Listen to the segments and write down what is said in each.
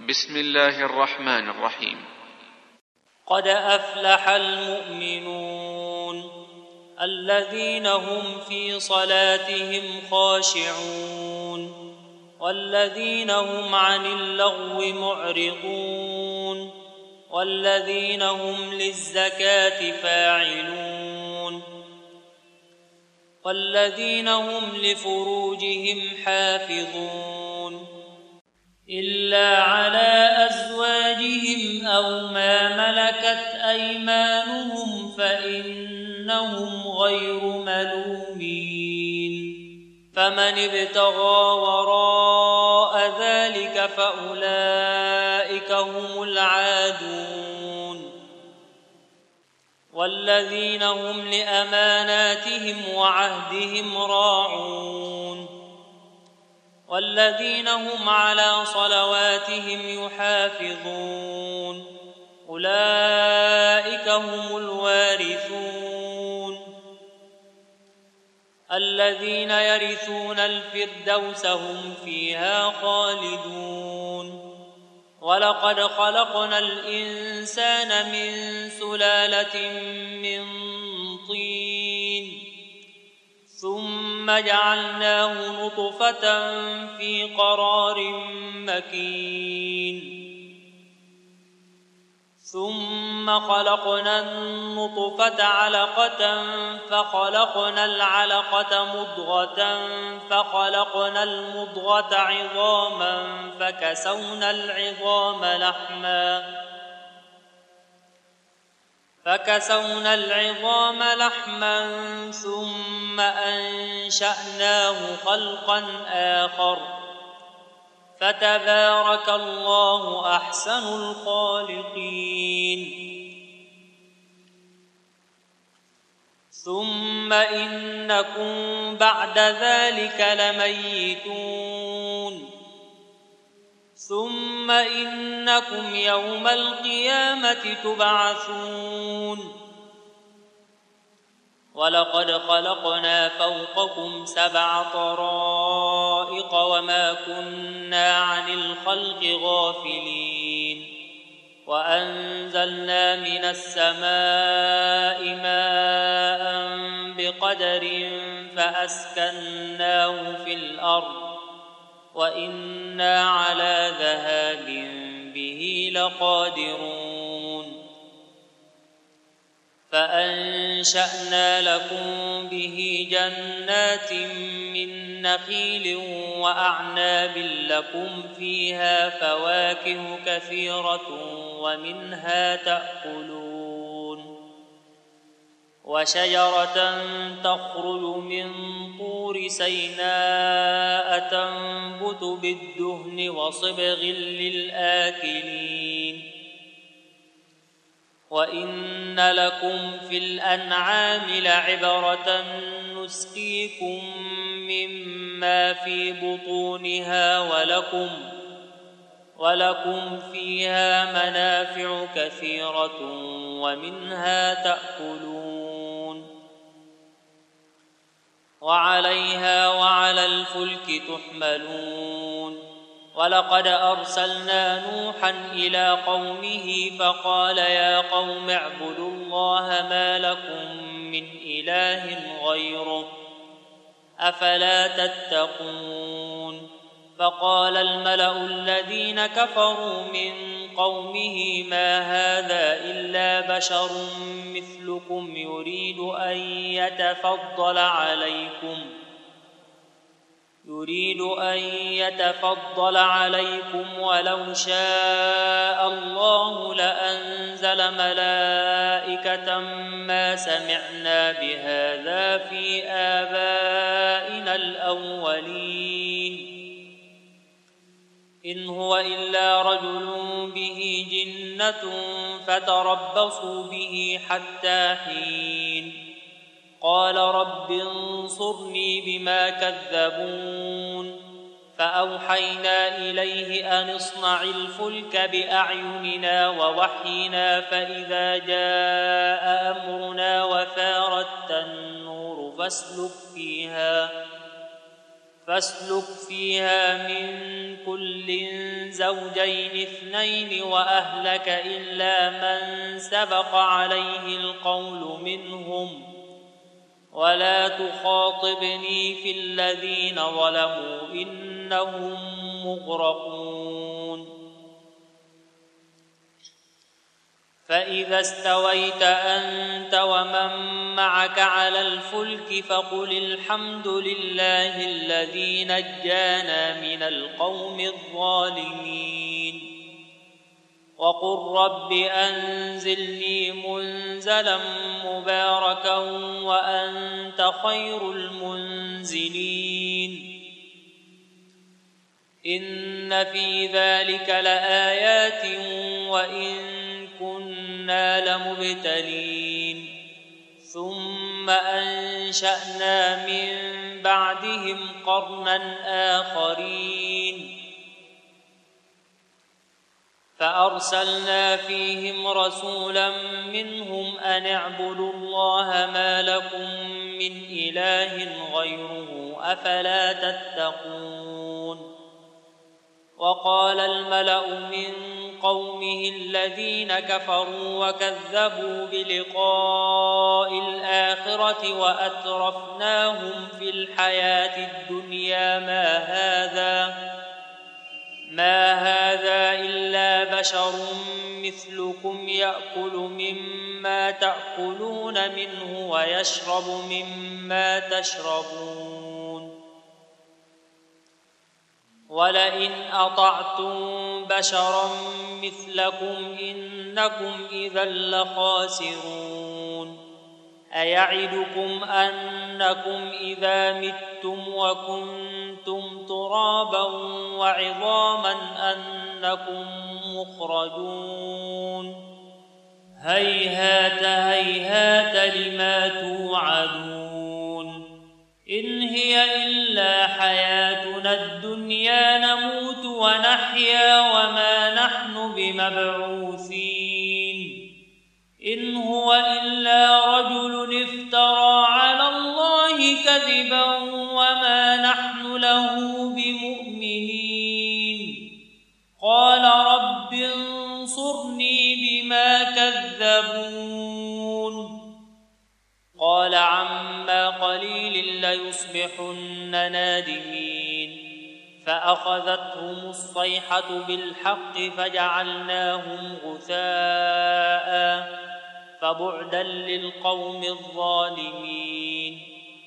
بسم الله الرحمن الرحيم. قد أفلح المؤمنون الذين هم في صلاتهم خاشعون والذين هم عن اللغو معرضون والذين هم للزكاة فاعلون والذين هم لفروجهم حافظون إلا على أزواجهم أو ما ملكت أيمانهم فإنهم غير ملومين فمن ابتغى وراء ذلك فأولئك هم العادون والذين هم لأماناتهم وعهدهم راعون والذين هم على صلواتهم يحافظون أولئك هم الوارثون الذين يرثون الفردوس هم فيها خالدون ولقد خلقنا الإنسان من سلالة من طين ثم جعلناه نطفة في قرار مكين ثم خلقنا النطفة علقة فخلقنا العلقة مضغة فخلقنا المضغة عظاما فكسونا العظام لحما ثم أنشأناه خلقا آخر فتبارك الله أحسن الخالقين ثم إنكم بعد ذلك لميتون ثم إنكم يوم القيامة تبعثون ولقد خلقنا فوقكم 7 طرائق وما كنا عن الخلق غافلين وأنزلنا من السماء ماء بقدر فأسكناه في الأرض وإنا على ذهاب به لقادرون فأنشأنا لكم به جنات من نخيل وأعناب لكم فيها فواكه كثيرة ومنها تأكلون وشجرة تخرج من طور سيناء تنبت بالدهن وصبغ للآكلين وإن لكم في الأنعام لعبرة نسقيكم مما في بطونها ولكم فيها منافع كثيرة ومنها تأكلون وعليها وعلى الفلك تحملون ولقد أرسلنا نوحا إلى قومه فقال يا قوم اعبدوا الله ما لكم من إله غيره أفلا تتقون فقال الملأ الذين كفروا من قومه ما هذا إلا بشر مثلكم يريد أن يتفضل عليكم ولو شاء الله لأنزل ملائكة ما سمعنا بهذا في آبائنا الأولين إن هو إلا رجل به جنة فتربصوا به حتى حين قال رب انصرني بما كذبون فأوحينا إليه أن اصنع الفلك بأعيننا ووحينا فإذا جاء أمرنا وفارت النور فاسلك فيها من كل زوجين اثنين وأهلك إلا من سبق عليه القول منهم ولا تخاطبني في الذين ظلموا إنهم مغرقون فإذا استويت أنت ومن معك على الفلك فقل الحمد لله الذي نجانا من القوم الظالمين وقل رب أنزلني منزلا مباركا وأنت خير المنزلين إن في ذلك لآيات وإن كنا لمبتلين ثم أنشأنا من بعدهم قرنا آخرين فأرسلنا فيهم رسولا منهم أن اعبدوا الله ما لكم من إله غيره أفلا تتقون وقال الملأ من قومه الذين كفروا وكذبوا بلقاء الآخرة وأترفناهم في الحياة الدنيا ما هذا إلا بشر مثلكم يأكل مما تأكلون منه ويشرب مما تشربون ولئن أطعتم بشرا مثلكم إنكم إذا لخاسرون أيعدكم أنكم إذا متم وكنتم ترابا وعظاما أنكم مخرجون هيهات هيهات لما توعدون إن هي إلا حياتنا الدنيا نموت ونحيا وما نحن بمبعوثين إن هو إلا رجل افترى على الله كذبا وما نحن له بمؤمنين قال رب انصرني بما كذبون قال عما قليل ليصبحن نادمين فأخذتهم الصيحة بالحق فجعلناهم غثاء فبعدا للقوم الظالمين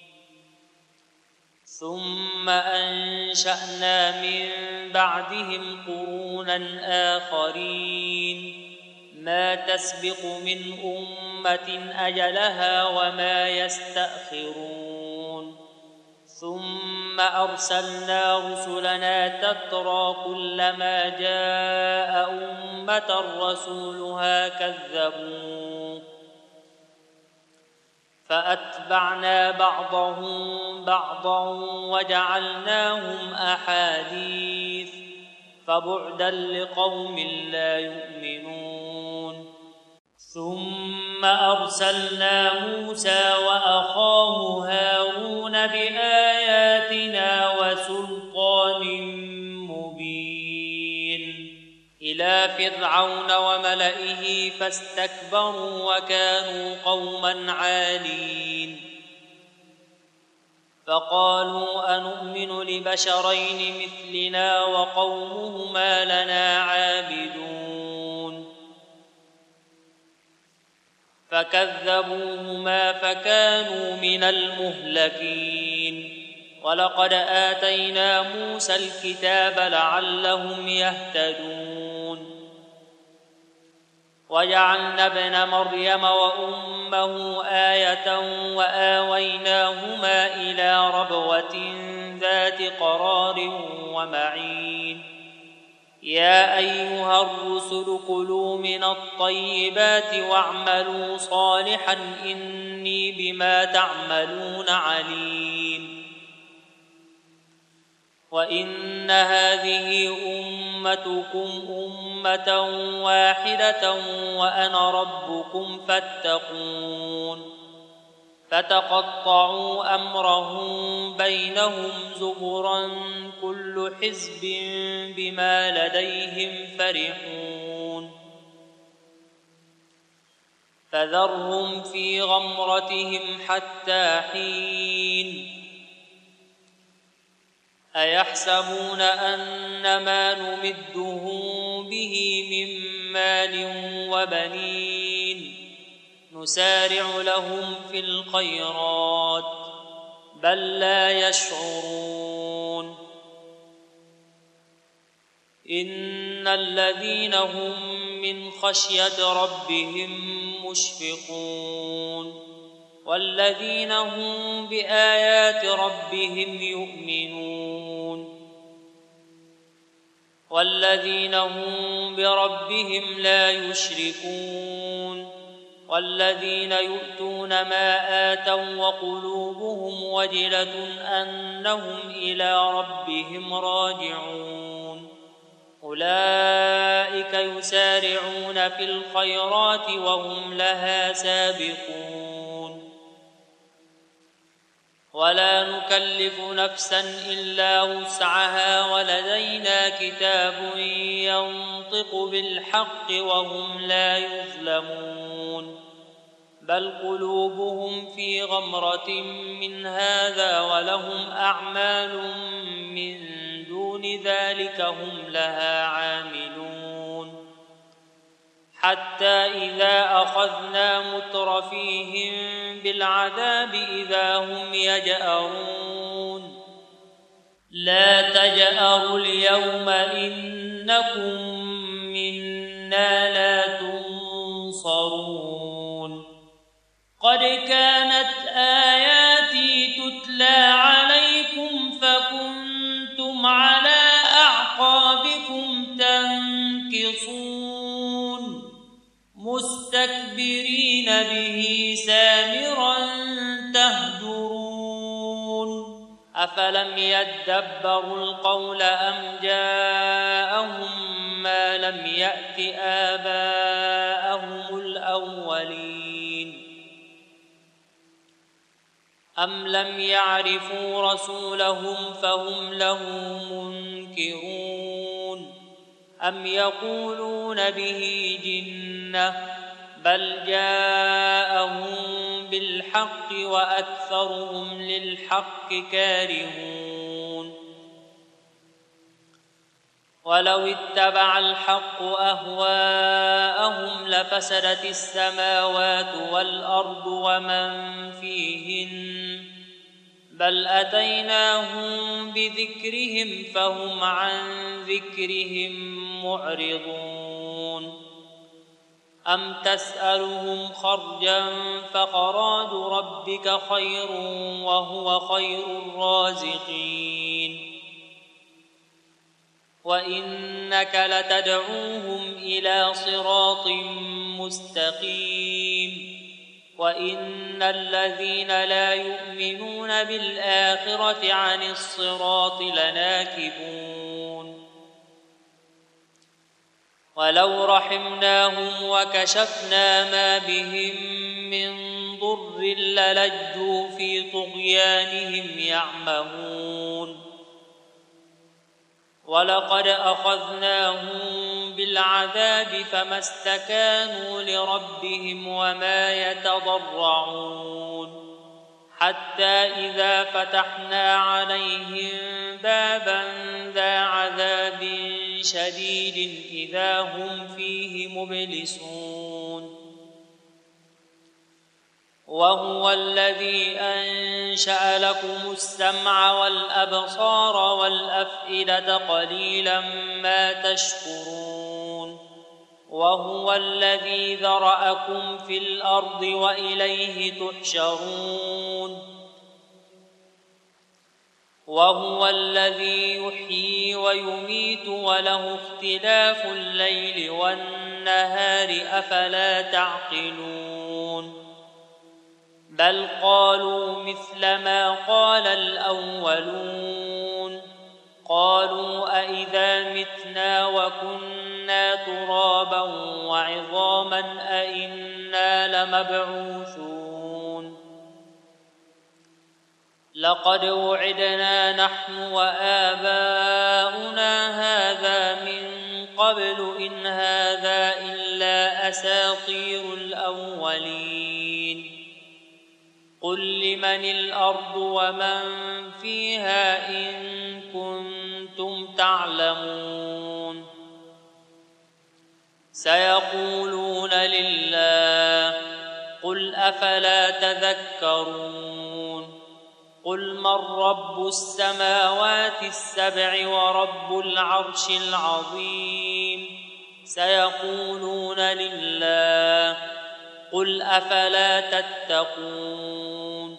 ثم أنشأنا من بعدهم قرونا آخرين ما تسبق من أمة أجلها وما يستأخرون ثم أرسلنا رسلنا تترى كلما جاء أمة رسولها كذبوا فأتبعنا بعضهم بعضا وجعلناهم أحاديث فبعدا لقوم لا يؤمنون ثم أرسلنا موسى وأخاه هارون بآياتنا وسلطان مبين إلى فرعون وملئه فاستكبروا وكانوا قوما عالين فقالوا أنؤمن لبشرين مثلنا وقومهما لنا عابدون فكذبوهما فكانوا من المهلكين ولقد آتينا موسى الكتاب لعلهم يهتدون وجعلنا ابن مريم وأمه آية وآويناهما إلى ربوة ذات قرار ومعين يا أيها الرسل كلوا من الطيبات واعملوا صالحا إني بما تعملون عليم وإن هذه أمتكم أمة واحدة وأنا ربكم فاتقون فتقطعوا أمرهم بينهم زبرا كل حزب بما لديهم فرحون فذرهم في غمرتهم حتى حين أيحسبون أن ما نمدهم به من مال وبنين نسارع لهم في الخيرات بل لا يشعرون إن الذين هم من خشية ربهم مشفقون والذين هم بآيات ربهم يؤمنون والذين هم بربهم لا يشركون والذين يؤتون ما آتوا وقلوبهم وجلة أنهم إلى ربهم راجعون أولئك يسارعون في الخيرات وهم لها سابقون ولا نكلف نفسا إلا وسعها ولدينا كتاب ينطق بالحق وهم لا يظلمون بل قلوبهم في غمرة من هذا ولهم أعمال من دون ذلك هم لها عاملون حتى إذا أخذنا مترفيهم بالعذاب إذا هم يجأرون لا تجأروا اليوم إنكم منا لا تنصرون قد كانت آياتي تتلى عليكم فكنتم على أعقابكم تنكصون مستكبرين به سامرا تهجرون أفلم يدبروا القول أم جاءهم ما لم يأت آباءهم الأولين أم لم يعرفوا رسولهم فهم له منكرون أم يقولون به جنة بل جاءهم بالحق وأكثرهم للحق كارهون ولو اتبع الحق أهواءهم لفسدت السماوات والأرض ومن فيهن بل أتيناهم بذكرهم فهم عن ذكرهم معرضون أم تسألهم خرجا فخراج ربك خير وهو خير الرازقين وإنك لتدعوهم إلى صراط مستقيم وإن الذين لا يؤمنون بالآخرة عن الصراط لناكبون ولو رحمناهم وكشفنا ما بهم من ضر للجوا في طغيانهم يعمهون ولقد أخذناهم بالعذاب فما استكانوا لربهم وما يتضرعون حتى إذا فتحنا عليهم بابا ذا عذاب شديد إذا هم فيه مبلسون وهو الذي أنشأ لكم السمع والأبصار والأفئدة قليلا ما تشكرون وهو الذي ذرأكم في الأرض وإليه تحشرون وهو الذي يحيي ويميت وله اختلاف الليل والنهار أفلا تعقلون بل قالوا مثل ما قال الأولون قالوا أئذا متنا وكنا ترابا وعظاما أئنا لمبعوثون لقد وعدنا نحن وآباؤنا هذا من قبل إن هذا إلا أساطير الأولين قل لمن الأرض ومن فيها إن كنتم تعلمون سيقولون لله قل أفلا تذكرون قل من رب السماوات السبع ورب العرش العظيم سيقولون لله قل أفلا تتقون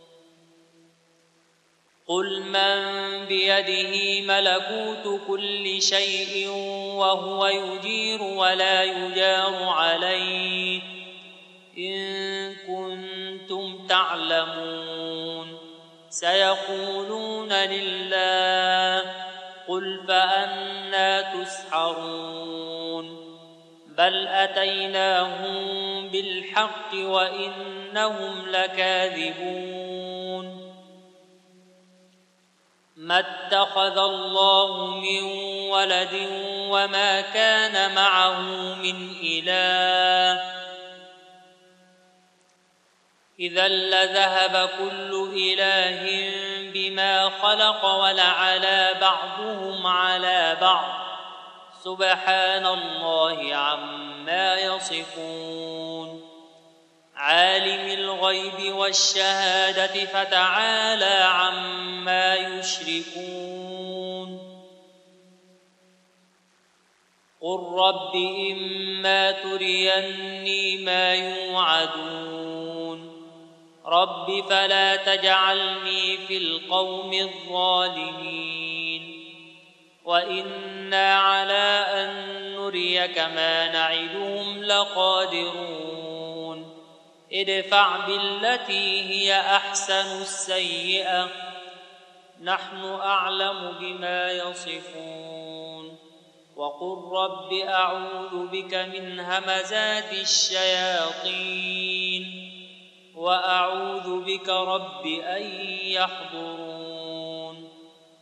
قل من بيده ملكوت كل شيء وهو يجير ولا يجار عليه إن كنتم تعلمون سيقولون لله قل فأنى تسحرون بل أتيناهم بالحق وإنهم لكاذبون ما اتخذ الله من ولد وما كان معه من إله إذا لذهب كل إله بما خلق ولعلى بعضهم على بعض سبحان الله عما يصفون عالم الغيب والشهادة فتعالى عما يشركون قل رب إما تريني ما يوعدون رب فلا تجعلني في القوم الظالمين وإنا على أن نريك ما نعدهم لقادرون ادفع بالتي هي أحسن السيئة نحن أعلم بما يصفون وقل رب أعوذ بك من همزات الشياطين وأعوذ بك رب أن يحضرون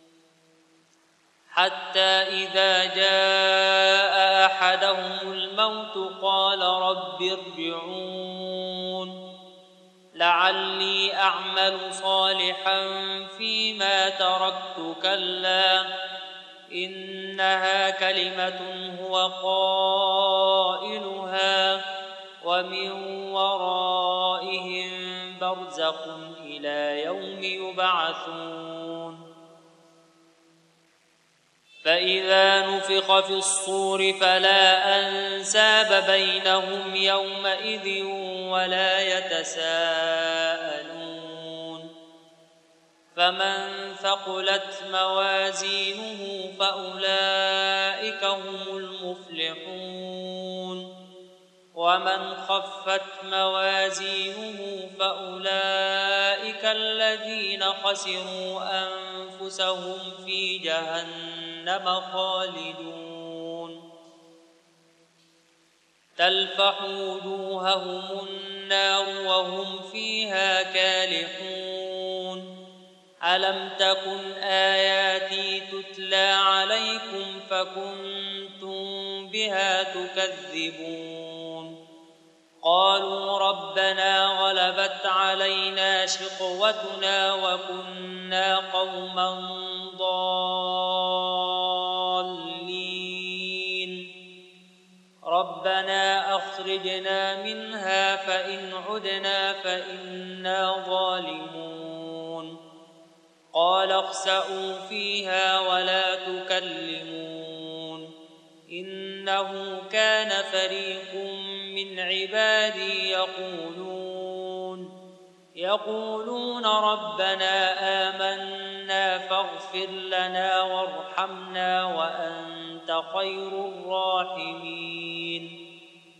حتى إذا جاء أحدهم الموت قال رب ارجعون لعلي أعمل صالحا فيما تركت كلا إنها كلمة هو قائلها ومن ورائهم برزخ إلى يوم يبعثون فإذا نفخ في الصور فلا أنساب بينهم يومئذ ولا يتساءلون فمن ثقلت موازينه فأولئك هم المفلحون ومن خفت موازينه فأولئك الذين خسروا أنفسهم في جهنم خالدون تلفح وجوههم النار وهم فيها كالحون ألم تكن آياتي تتلى عليكم فكنتم بها تكذبون قالوا ربنا غلبت علينا شقوتنا وكنا قوما ضالين ربنا أخرجنا منها فإن عدنا فإنا ظالمون قال اخسئوا فيها ولا تكلمون إنه كان فريق من عبادي يقولون ربنا آمنا فاغفر لنا وارحمنا وأنت خير الراحمين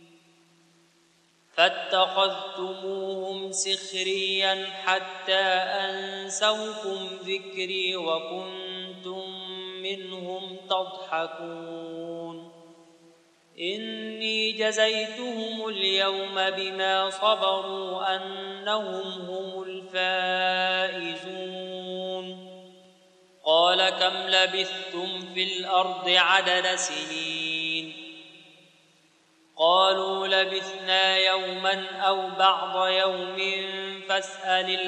فاتخذتموهم سخريا حتى أنسوكم ذكري وكنتم منهم تضحكون إني جزيتهم اليوم بما صبروا أنهم هم الفائزون قال كم لبثتم في الأرض عدد سنين قالوا لبثنا يوما أو بعض يوم فاسأل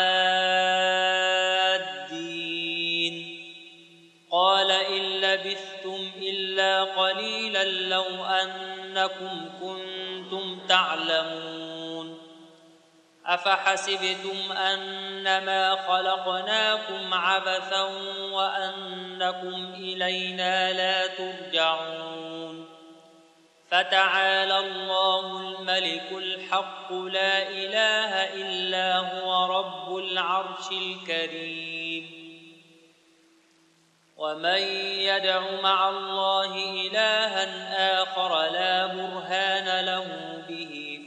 العادين قال إن لبثتم إلا قليلا لو أنكم كنتم تعلمون أفحسبتم أنما خلقناكم عبثا وأنكم إلينا لا ترجعون فتعالى الله الملك الحق لا إله إلا هو رب العرش الكريم ومن يدع مع الله إلها آخر لا برهان له به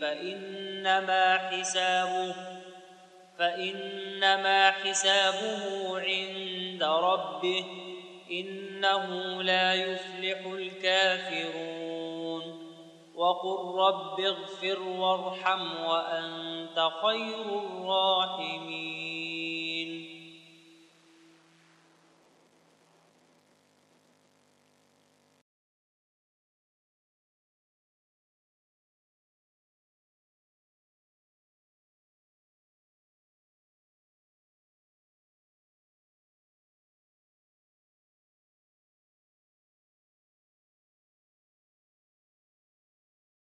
فإنما حسابه عند ربه إنه لا يفلح الكافرون وقل رب اغفر وارحم وأنت خير الراحمين